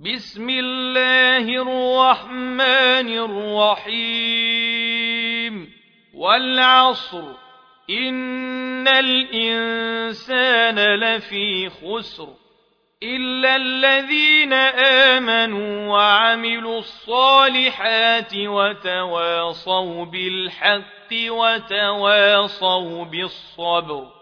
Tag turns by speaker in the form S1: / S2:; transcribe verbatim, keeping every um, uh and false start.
S1: بسم الله الرحمن الرحيم والعصر إن الإنسان لفي خسر إلا الذين آمنوا وعملوا الصالحات وتواصوا بالحق وتواصوا بالصبر